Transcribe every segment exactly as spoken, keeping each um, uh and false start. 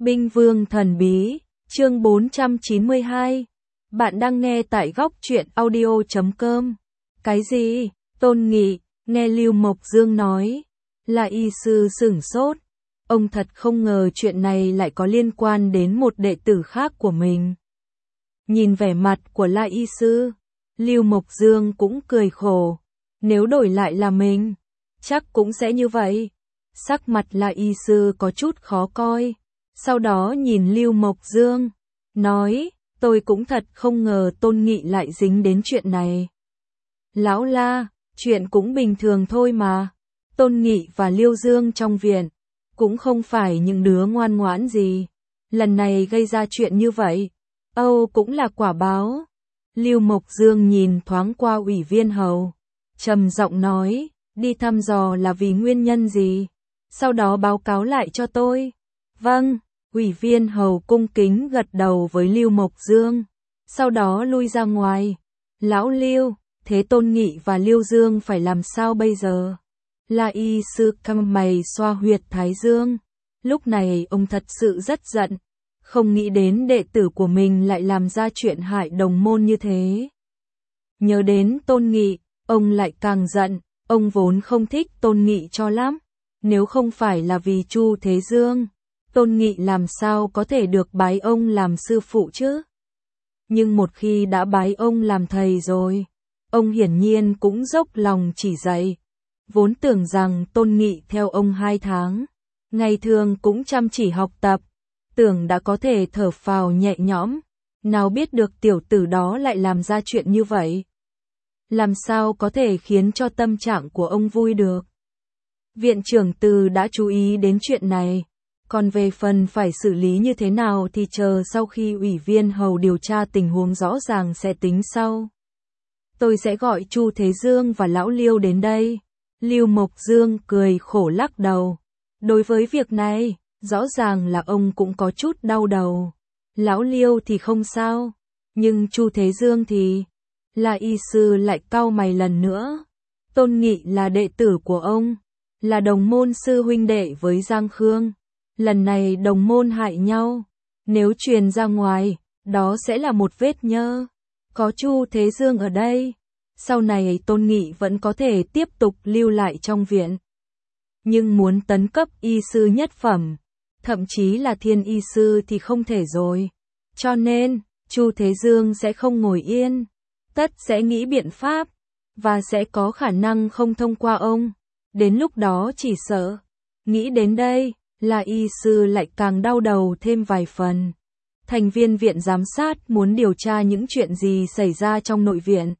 Binh Vương Thần Bí, chương bốn trăm chín mươi hai. Bạn đang nghe tại góc truyện audio chấm com. Cái gì? Tôn Nghị, nghe Lưu Mộc Dương nói. Là y sư sửng sốt. Ông thật không ngờ chuyện này lại có liên quan đến một đệ tử khác của mình. Nhìn vẻ mặt của La y sư, Lưu Mộc Dương cũng cười khổ. Nếu đổi lại là mình, chắc cũng sẽ như vậy. Sắc mặt La y sư có chút khó coi. Sau đó nhìn Lưu Mộc Dương, nói, tôi cũng thật không ngờ Tôn Nghị lại dính đến chuyện này. Lão La, chuyện cũng bình thường thôi mà. Tôn Nghị và Lưu Dương trong viện, cũng không phải những đứa ngoan ngoãn gì. Lần này gây ra chuyện như vậy, Âu cũng là quả báo. Lưu Mộc Dương nhìn thoáng qua Ủy viên Hầu, trầm giọng nói, đi thăm dò là vì nguyên nhân gì? Sau đó báo cáo lại cho tôi. Vâng, Ủy viên Hầu cung kính gật đầu với Lưu Mộc Dương, sau đó lui ra ngoài. Lão Lưu, thế Tôn Nghị và Lưu Dương phải làm sao bây giờ? La y sư căng mày xoa huyệt thái dương. Lúc này ông thật sự rất giận, không nghĩ đến đệ tử của mình lại làm ra chuyện hại đồng môn như thế. Nhớ đến Tôn Nghị, ông lại càng giận, ông vốn không thích Tôn Nghị cho lắm. Nếu không phải là vì Chu Thế Dương, Tôn Nghị làm sao có thể được bái ông làm sư phụ chứ? Nhưng một khi đã bái ông làm thầy rồi, ông hiển nhiên cũng dốc lòng chỉ dạy. Vốn tưởng rằng Tôn Nghị theo ông hai tháng, ngày thường cũng chăm chỉ học tập, tưởng đã có thể thở phào nhẹ nhõm, nào biết được tiểu tử đó lại làm ra chuyện như vậy. Làm sao có thể khiến cho tâm trạng của ông vui được? Viện trưởng Từ đã chú ý đến chuyện này, còn về phần phải xử lý như thế nào thì chờ sau khi Ủy viên Hầu điều tra tình huống rõ ràng sẽ tính sau. Tôi sẽ gọi Chu Thế Dương và Lão Liêu đến đây. Lưu Mộc Dương cười khổ lắc đầu. Đối với việc này, rõ ràng là ông cũng có chút đau đầu. Lão Liêu thì không sao, nhưng Chu Thế Dương thì... La y sư lại cau mày lần nữa. Tôn Nghị là đệ tử của ông, là đồng môn sư huynh đệ với Giang Khương. Lần này đồng môn hại nhau, nếu truyền ra ngoài, đó sẽ là một vết nhơ. Có Chu Thế Dương ở đây, sau này Tôn Nghị vẫn có thể tiếp tục lưu lại trong viện. Nhưng muốn tấn cấp y sư nhất phẩm, thậm chí là thiên y sư thì không thể rồi. Cho nên, Chu Thế Dương sẽ không ngồi yên, tất sẽ nghĩ biện pháp, và sẽ có khả năng không thông qua ông. Đến lúc đó chỉ sợ, nghĩ đến đây, là y sư lại càng đau đầu thêm vài phần. Thành viên viện giám sát muốn điều tra những chuyện gì xảy ra trong nội viện.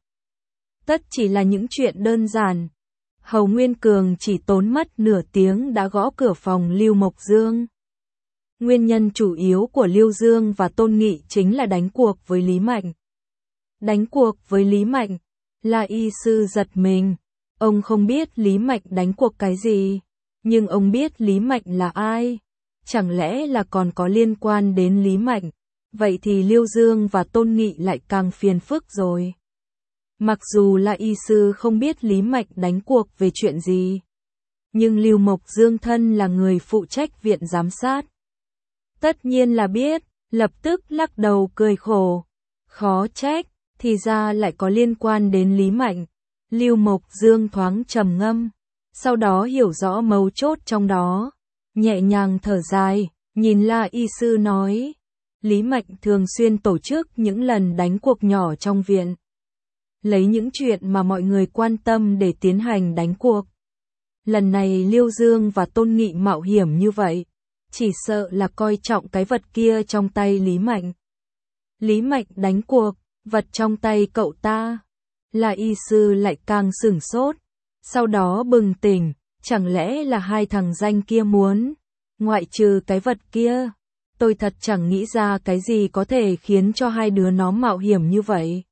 Tất chỉ là những chuyện đơn giản. Hầu Nguyên Cường chỉ tốn mất nửa tiếng đã gõ cửa phòng Lưu Mộc Dương. Nguyên nhân chủ yếu của Lưu Dương và Tôn Nghị chính là đánh cuộc với Lý Mạnh. Đánh cuộc với Lý Mạnh, là y sư giật mình. Ông không biết Lý Mạnh đánh cuộc cái gì, nhưng ông biết Lý Mạnh là ai. Chẳng lẽ là còn có liên quan đến Lý Mạnh? Vậy thì Lưu Dương và Tôn Nghị lại càng phiền phức rồi. Mặc dù là y sư không biết Lý Mạnh đánh cuộc về chuyện gì, nhưng Lưu Mộc Dương thân là người phụ trách viện giám sát. Tất nhiên là biết, lập tức lắc đầu cười khổ. Khó trách, thì ra lại có liên quan đến Lý Mạnh. Lưu Mộc Dương thoáng trầm ngâm, sau đó hiểu rõ mấu chốt trong đó. Nhẹ nhàng thở dài, nhìn La y sư nói, Lý Mạnh thường xuyên tổ chức những lần đánh cuộc nhỏ trong viện. Lấy những chuyện mà mọi người quan tâm để tiến hành đánh cuộc. Lần này Lưu Dương và Tôn Nghị mạo hiểm như vậy, chỉ sợ là coi trọng cái vật kia trong tay Lý Mạnh. Lý Mạnh đánh cuộc, vật trong tay cậu ta. La y sư lại càng sửng sốt, sau đó bừng tỉnh, chẳng lẽ là hai thằng danh kia muốn, ngoại trừ cái vật kia. Tôi thật chẳng nghĩ ra cái gì có thể khiến cho hai đứa nó mạo hiểm như vậy.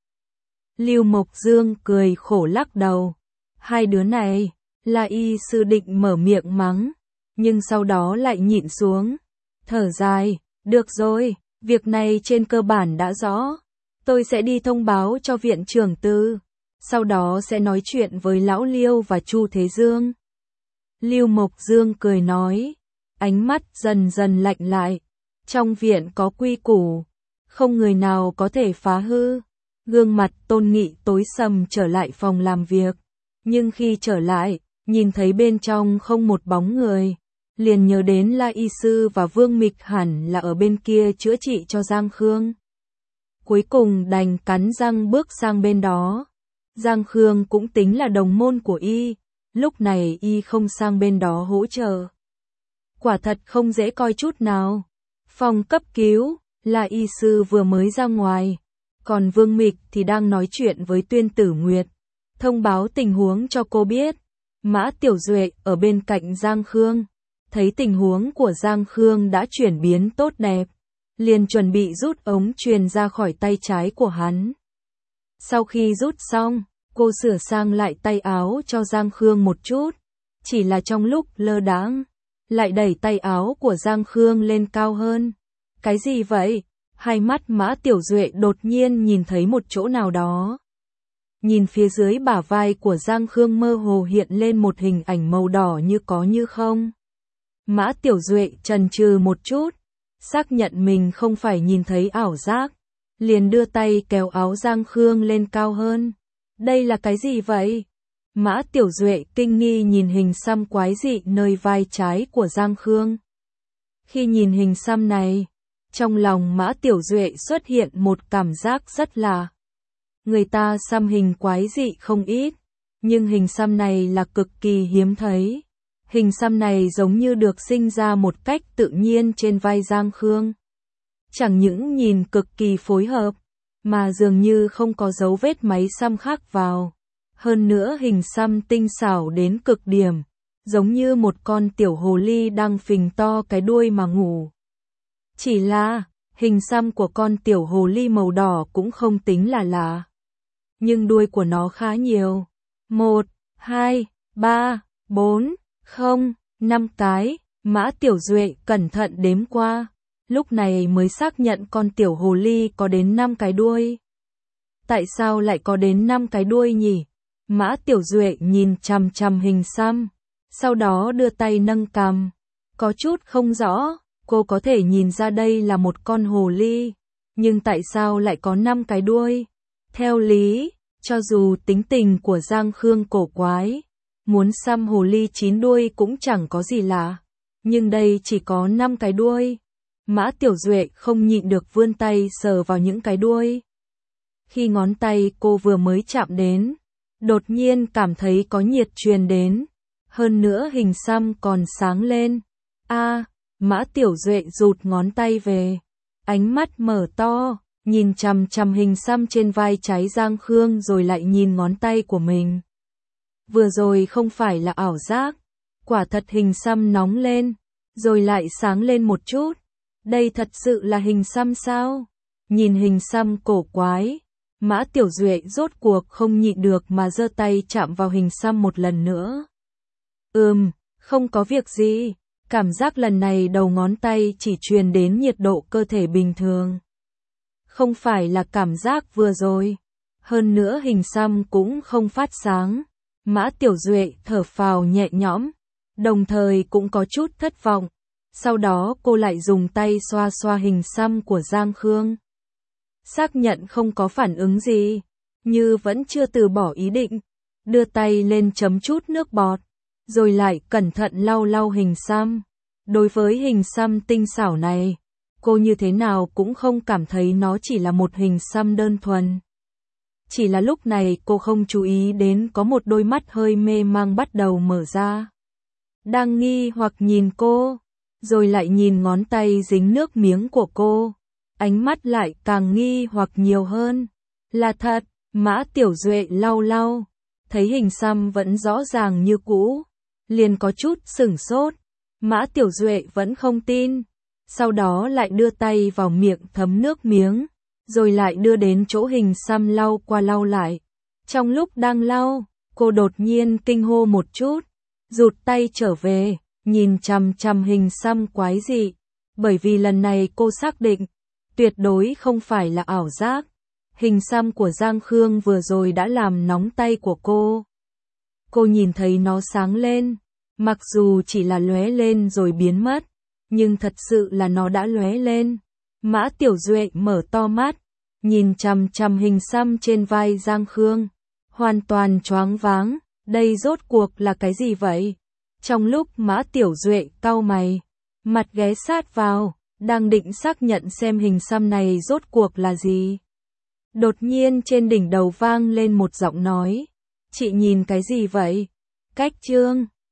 Lưu Mộc Dương cười khổ lắc đầu. Hai đứa này, La y sư định mở miệng mắng, nhưng sau đó lại nhịn xuống. Thở dài, được rồi, việc này trên cơ bản đã rõ. Tôi sẽ đi thông báo cho viện trưởng Tư, sau đó sẽ nói chuyện với Lão Liêu và Chu Thế Dương. Lưu Mộc Dương cười nói, ánh mắt dần dần lạnh lại. Trong viện có quy củ, không người nào có thể phá hư. Gương mặt Tôn Nghị tối sầm trở lại phòng làm việc, nhưng khi trở lại, nhìn thấy bên trong không một bóng người, liền nhớ đến La Y Sư và Vương Mịch hẳn là ở bên kia chữa trị cho Giang Khương. Cuối cùng đành cắn răng bước sang bên đó. Giang Khương cũng tính là đồng môn của y, lúc này y không sang bên đó hỗ trợ. Quả thật không dễ coi chút nào. Phòng cấp cứu, La Y Sư vừa mới ra ngoài, còn Vương Mịch thì đang nói chuyện với Tuyên Tử Nguyệt, thông báo tình huống cho cô biết. Mã Tiểu Duệ ở bên cạnh Giang Khương, thấy tình huống của Giang Khương đã chuyển biến tốt đẹp, liền chuẩn bị rút ống truyền ra khỏi tay trái của hắn. Sau khi rút xong, cô sửa sang lại tay áo cho Giang Khương một chút, chỉ là trong lúc lơ đãng, lại đẩy tay áo của Giang Khương lên cao hơn. Cái gì vậy? Hai mắt Mã Tiểu Duệ đột nhiên nhìn thấy một chỗ nào đó. Nhìn phía dưới bả vai của Giang Khương mơ hồ hiện lên một hình ảnh màu đỏ như có như không. Mã Tiểu Duệ chần chừ một chút, xác nhận mình không phải nhìn thấy ảo giác, liền đưa tay kéo áo Giang Khương lên cao hơn. Đây là cái gì vậy? Mã Tiểu Duệ kinh nghi nhìn hình xăm quái dị nơi vai trái của Giang Khương. Khi nhìn hình xăm này, trong lòng Mã Tiểu Duệ xuất hiện một cảm giác rất lạ. Người ta xăm hình quái dị không ít, nhưng hình xăm này là cực kỳ hiếm thấy. Hình xăm này giống như được sinh ra một cách tự nhiên trên vai Giang Khương. Chẳng những nhìn cực kỳ phối hợp, mà dường như không có dấu vết máy xăm khác vào. Hơn nữa hình xăm tinh xảo đến cực điểm, giống như một con tiểu hồ ly đang phình to cái đuôi mà ngủ. Chỉ là, hình xăm của con tiểu hồ ly màu đỏ cũng không tính là lạ. Nhưng đuôi của nó khá nhiều. Một, hai, ba, bốn, không, năm cái. Mã Tiểu Duệ cẩn thận đếm qua, lúc này mới xác nhận con tiểu hồ ly có đến năm cái đuôi. Tại sao lại có đến năm cái đuôi nhỉ? Mã Tiểu Duệ nhìn chằm chằm hình xăm, sau đó đưa tay nâng cằm. Có chút không rõ, cô có thể nhìn ra đây là một con hồ ly, nhưng tại sao lại có năm cái đuôi? Theo lý, cho dù tính tình của Giang Khương cổ quái, muốn xăm hồ ly chín đuôi cũng chẳng có gì lạ, nhưng đây chỉ có năm cái đuôi. Mã Tiểu Duệ không nhịn được vươn tay sờ vào những cái đuôi. Khi ngón tay cô vừa mới chạm đến, đột nhiên cảm thấy có nhiệt truyền đến, hơn nữa hình xăm còn sáng lên. A, à, Mã Tiểu Duệ rụt ngón tay về, ánh mắt mở to, nhìn chằm chằm hình xăm trên vai trái Giang Khương rồi lại nhìn ngón tay của mình. Vừa rồi không phải là ảo giác, quả thật hình xăm nóng lên, rồi lại sáng lên một chút. Đây thật sự là hình xăm sao? Nhìn hình xăm cổ quái, Mã Tiểu Duệ rốt cuộc không nhịn được mà giơ tay chạm vào hình xăm một lần nữa. Ừm, không có việc gì, cảm giác lần này đầu ngón tay chỉ truyền đến nhiệt độ cơ thể bình thường. Không phải là cảm giác vừa rồi, hơn nữa hình xăm cũng không phát sáng. Mã Tiểu Duệ thở phào nhẹ nhõm, đồng thời cũng có chút thất vọng. Sau đó cô lại dùng tay xoa xoa hình xăm của Giang Khương. Xác nhận không có phản ứng gì, như vẫn chưa từ bỏ ý định, đưa tay lên chấm chút nước bọt, rồi lại cẩn thận lau lau hình xăm. Đối với hình xăm tinh xảo này, cô như thế nào cũng không cảm thấy nó chỉ là một hình xăm đơn thuần. Chỉ là lúc này cô không chú ý đến có một đôi mắt hơi mê mang bắt đầu mở ra. Đang nghi hoặc nhìn cô, rồi lại nhìn ngón tay dính nước miếng của cô. Ánh mắt lại càng nghi hoặc nhiều hơn. Là thật, Mã Tiểu Duệ lau lau, thấy hình xăm vẫn rõ ràng như cũ, liền có chút sửng sốt. Mã Tiểu Duệ vẫn không tin, sau đó lại đưa tay vào miệng thấm nước miếng, rồi lại đưa đến chỗ hình xăm lau qua lau lại. Trong lúc đang lau, cô đột nhiên kinh hô một chút, rụt tay trở về, nhìn chằm chằm hình xăm quái dị, bởi vì lần này cô xác định, tuyệt đối không phải là ảo giác. Hình xăm của Giang Khương vừa rồi đã làm nóng tay của cô. Cô nhìn thấy nó sáng lên, mặc dù chỉ là lóe lên rồi biến mất, nhưng thật sự là nó đã lóe lên. Mã Tiểu Duệ mở to mắt, nhìn chằm chằm hình xăm trên vai Giang Khương, hoàn toàn choáng váng, đây rốt cuộc là cái gì vậy? Trong lúc Mã Tiểu Duệ cau mày, mặt ghé sát vào, đang định xác nhận xem hình xăm này rốt cuộc là gì. Đột nhiên trên đỉnh đầu vang lên một giọng nói, chị nhìn cái gì vậy? Cách chương